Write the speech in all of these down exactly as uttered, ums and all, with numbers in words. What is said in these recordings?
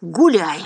гуляем.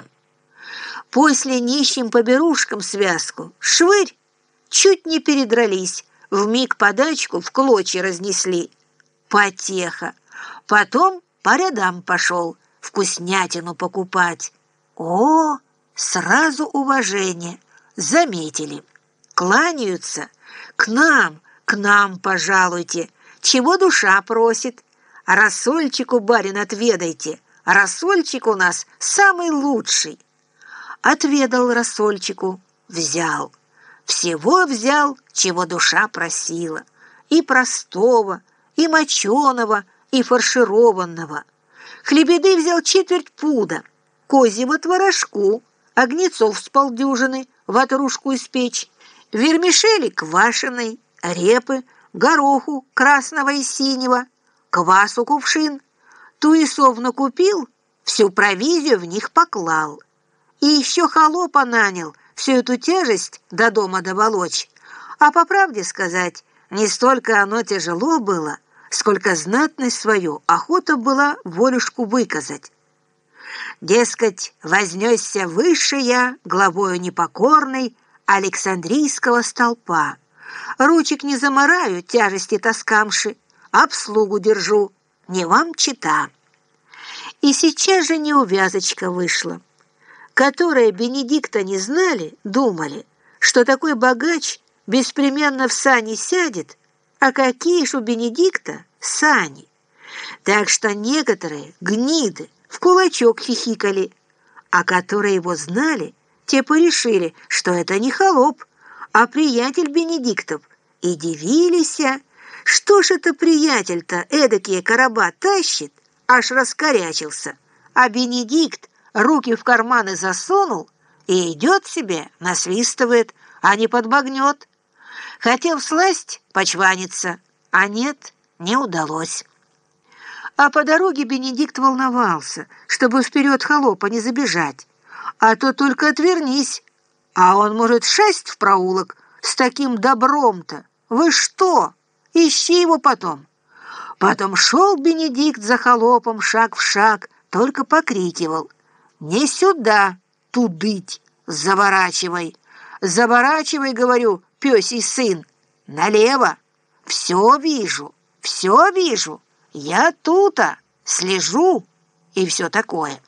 После нищим поберушкам связку, швырь, чуть не передрались, вмиг подачку в клочья разнесли. Потеха. Потом по рядам пошел вкуснятину покупать. О, сразу уважение. Заметили. Кланяются. К нам, к нам пожалуйте. Чего душа просит? Рассольчику, барин, отведайте. Рассольчик у нас самый лучший. Отведал рассольчику, взял. Всего взял, чего душа просила. И простого, и моченого, и фаршированного. Хлебеды взял четверть пуда, козьего творожку, огнецов с полдюжины, ватрушку испечь, вермишели квашеной, репы, гороху красного и синего, квасу кувшин. Туесов накупил, всю провизию в них поклал. И еще холопа нанял всю эту тяжесть до дома доволочь. А по правде сказать, не столько оно тяжело было, сколько знатность свою охота была волюшку выказать. Дескать, вознесся выше я, главою непокорной, Александрийского столпа. Ручек не замараю, тяжести таскамши, обслугу держу, не вам чета. И сейчас же неувязочка вышла, которые Бенедикта не знали, думали, что такой богач беспременно в сани сядет, а какие ж у Бенедикта сани. Так что некоторые гниды в кулачок хихикали, а которые его знали, те порешили, что это не холоп, а приятель Бенедиктов, и дивились, что ж это приятель-то эдакие короба тащит, аж раскорячился, а Бенедикт руки в карманы засунул и идет себе, насвистывает, а не подбагнет. Хотел всласть почваниться, а нет, не удалось. А по дороге Бенедикт волновался, чтобы вперед холопа не забежать, а то только отвернись, а он может шасть в проулок с таким добром-то. Вы что? Ищи его потом. Потом шел Бенедикт за холопом шаг в шаг, только покрикивал: «Не сюда, тудыть, заворачивай! Заворачивай, говорю, пёсий сын, налево! Все вижу, все вижу, я тута, слежу!» И все такое.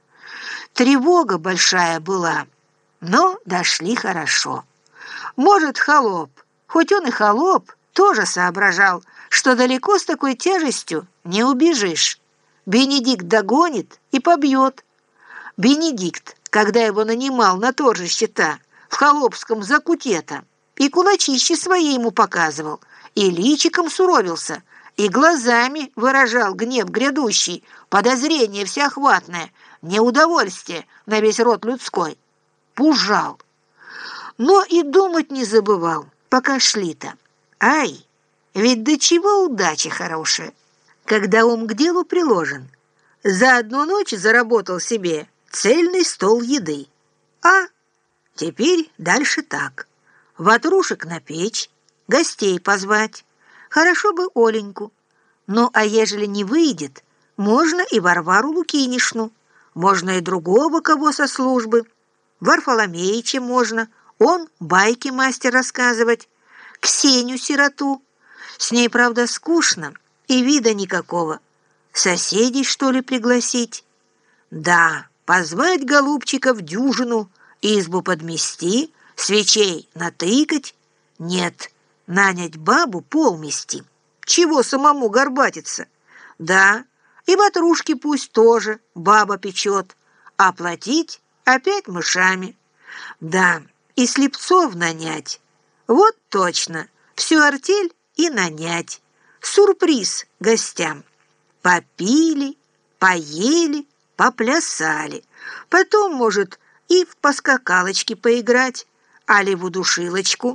Тревога большая была, но дошли хорошо. Может, холоп, хоть он и холоп, тоже соображал, что далеко с такой тяжестью не убежишь. Бенедикт догонит и побьет. Бенедикт, когда его нанимал на торжище-то в холопском закуте-то, и кулачище свои ему показывал, и личиком суровился, и глазами выражал гнев грядущий, подозрение всеохватное, неудовольствие на весь род людской. Пужал. Но и думать не забывал, пока шли-то. Ай, ведь до чего удача хорошая, когда ум к делу приложен. За одну ночь заработал себе цельный стол еды. А теперь дальше так. Ватрушек напечь, гостей позвать. Хорошо бы Оленьку. Ну, а ежели не выйдет, можно и Варвару Лукинишну, можно и другого кого со службы. Варфоломеича можно, он байки мастер рассказывать. Ксению сироту. С ней, правда, скучно и вида никакого. Соседей, что ли, пригласить? Да, позвать голубчика в дюжину, избу подмести, свечей натыкать. Нет, нанять бабу полмести. Чего самому горбатиться? Да, и ватрушки пусть тоже баба печет, а платить опять мышами. Да, и слепцов нанять. Вот точно, всю артель и нанять. Сюрприз гостям. Попили, поели, поплясали. Потом, может, и в поскакалочки поиграть, али в удушилочку.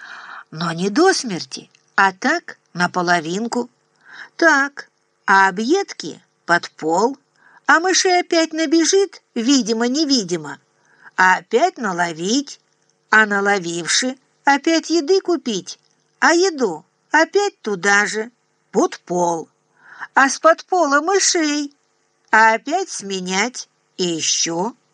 Но не до смерти, а так наполовинку. Так, а объедки под пол, а мышей опять набежит, видимо-невидимо, а опять наловить, а наловивши, опять еды купить, а еду опять туда же, под пол, а с-под пола мышей, а опять сменять И еще